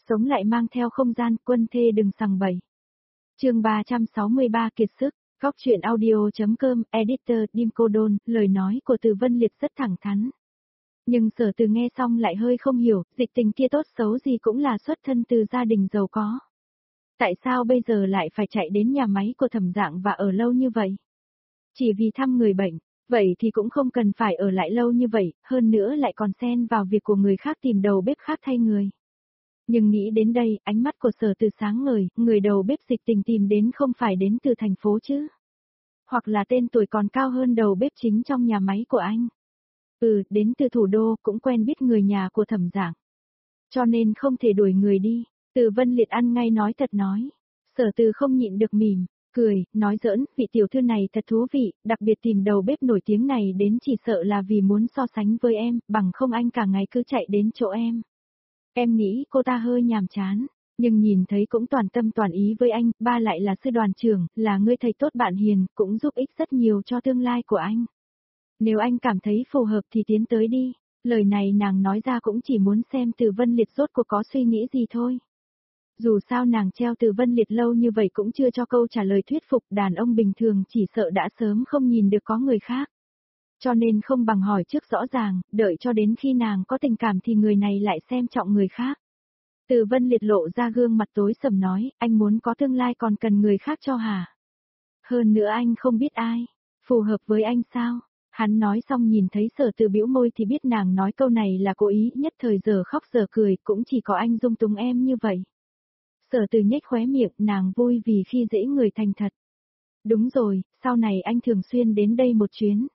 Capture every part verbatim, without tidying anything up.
Sống lại mang theo không gian, quân thê đừng sằng bậy. Chương ba trăm sáu mươi ba kiệt sức, góc truyện audio.com, editor, Dimcodon, lời nói của Từ Vân Liệt rất thẳng thắn. Nhưng Sở Từ nghe xong lại hơi không hiểu, dịch tình kia tốt xấu gì cũng là xuất thân từ gia đình giàu có. Tại sao bây giờ lại phải chạy đến nhà máy của Thẩm Dạng và ở lâu như vậy? Chỉ vì thăm người bệnh, vậy thì cũng không cần phải ở lại lâu như vậy, hơn nữa lại còn xen vào việc của người khác tìm đầu bếp khác thay người. Nhưng nghĩ đến đây, ánh mắt của Sở Từ sáng ngời, người đầu bếp dịch tình tìm đến không phải đến từ thành phố chứ. Hoặc là tên tuổi còn cao hơn đầu bếp chính trong nhà máy của anh. Ừ, đến từ thủ đô, cũng quen biết người nhà của Thẩm Dạng. Cho nên không thể đuổi người đi. Từ Vân Liệt ăn ngay nói thật nói. Sở Từ không nhịn được mỉm, cười, nói giỡn, vị tiểu thư này thật thú vị, đặc biệt tìm đầu bếp nổi tiếng này đến chỉ sợ là vì muốn so sánh với em, bằng không anh cả ngày cứ chạy đến chỗ em. Em nghĩ cô ta hơi nhàm chán, nhưng nhìn thấy cũng toàn tâm toàn ý với anh, ba lại là sư đoàn trưởng, là người thầy tốt bạn hiền, cũng giúp ích rất nhiều cho tương lai của anh. Nếu anh cảm thấy phù hợp thì tiến tới đi. Lời này nàng nói ra cũng chỉ muốn xem Từ Vân Liệt rốt cuộc có suy nghĩ gì thôi. Dù sao nàng treo Từ Vân Liệt lâu như vậy cũng chưa cho câu trả lời thuyết phục, đàn ông bình thường chỉ sợ đã sớm không nhìn được có người khác. Cho nên không bằng hỏi trước rõ ràng, đợi cho đến khi nàng có tình cảm thì người này lại xem trọng người khác. Từ Vân Liệt lộ ra gương mặt tối sầm nói, anh muốn có tương lai còn cần người khác cho hả? Hơn nữa anh không biết ai, phù hợp với anh sao? Hắn nói xong nhìn thấy Sở Từ bĩu môi thì biết nàng nói câu này là cố ý, nhất thời giờ khóc giờ cười, cũng chỉ có anh dung túng em như vậy. Sở Từ nhếch khóe miệng, nàng vui vì khi dễ người thành thật. Đúng rồi, sau này anh thường xuyên đến đây một chuyến.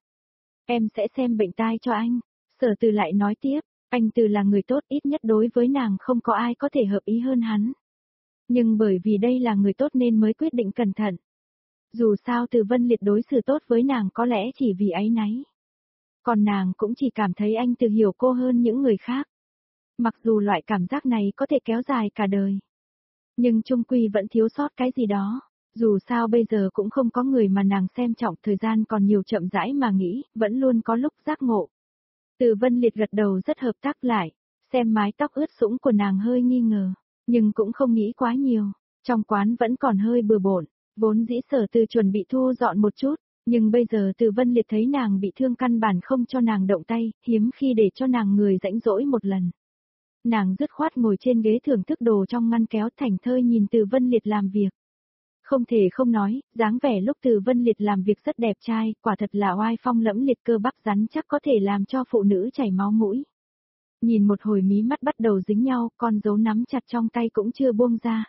Em sẽ xem bệnh tai cho anh. Sở Từ lại nói tiếp, anh Từ là người tốt, ít nhất đối với nàng không có ai có thể hợp ý hơn hắn. Nhưng bởi vì đây là người tốt nên mới quyết định cẩn thận. Dù sao Từ Vân Liệt đối xử tốt với nàng có lẽ chỉ vì áy náy. Còn nàng cũng chỉ cảm thấy anh Từ hiểu cô hơn những người khác. Mặc dù loại cảm giác này có thể kéo dài cả đời. Nhưng chung quy vẫn thiếu sót cái gì đó. Dù sao bây giờ cũng không có người mà nàng xem trọng, thời gian còn nhiều, chậm rãi mà nghĩ, vẫn luôn có lúc giác ngộ. Từ Vân Liệt gật đầu rất hợp tác lại, xem mái tóc ướt sũng của nàng hơi nghi ngờ, nhưng cũng không nghĩ quá nhiều. Trong quán vẫn còn hơi bừa bộn, vốn dĩ Sở Từ chuẩn bị thu dọn một chút, nhưng bây giờ Từ Vân Liệt thấy nàng bị thương căn bản không cho nàng động tay, hiếm khi để cho nàng người rãnh rỗi một lần. Nàng dứt khoát ngồi trên ghế thưởng thức đồ trong ngăn kéo, thảnh thơi nhìn Từ Vân Liệt làm việc. Không thể không nói, dáng vẻ lúc Từ Vân Liệt làm việc rất đẹp trai, quả thật là oai phong lẫm liệt, cơ bắp rắn chắc có thể làm cho phụ nữ chảy máu mũi. Nhìn một hồi mí mắt bắt đầu dính nhau, con dấu nắm chặt trong tay cũng chưa buông ra.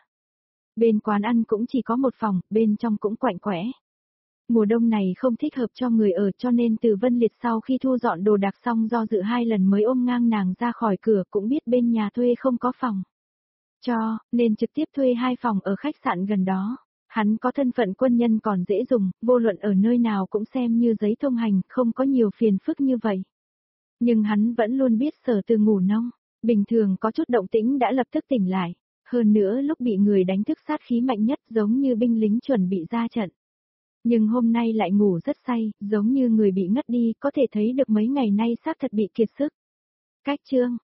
Bên quán ăn cũng chỉ có một phòng, bên trong cũng quạnh quẽ. Mùa đông này không thích hợp cho người ở, cho nên Từ Vân Liệt sau khi thu dọn đồ đạc xong do dự hai lần mới ôm ngang nàng ra khỏi cửa, cũng biết bên nhà thuê không có phòng cho, nên trực tiếp thuê hai phòng ở khách sạn gần đó. Hắn có thân phận quân nhân còn dễ dùng, vô luận ở nơi nào cũng xem như giấy thông hành, không có nhiều phiền phức như vậy. Nhưng hắn vẫn luôn biết Sở Từ ngủ nông, bình thường có chút động tĩnh đã lập tức tỉnh lại. Hơn nữa lúc bị người đánh thức sát khí mạnh nhất, giống như binh lính chuẩn bị ra trận. Nhưng hôm nay lại ngủ rất say, giống như người bị ngất đi, có thể thấy được mấy ngày nay xác thật bị kiệt sức. Cách chương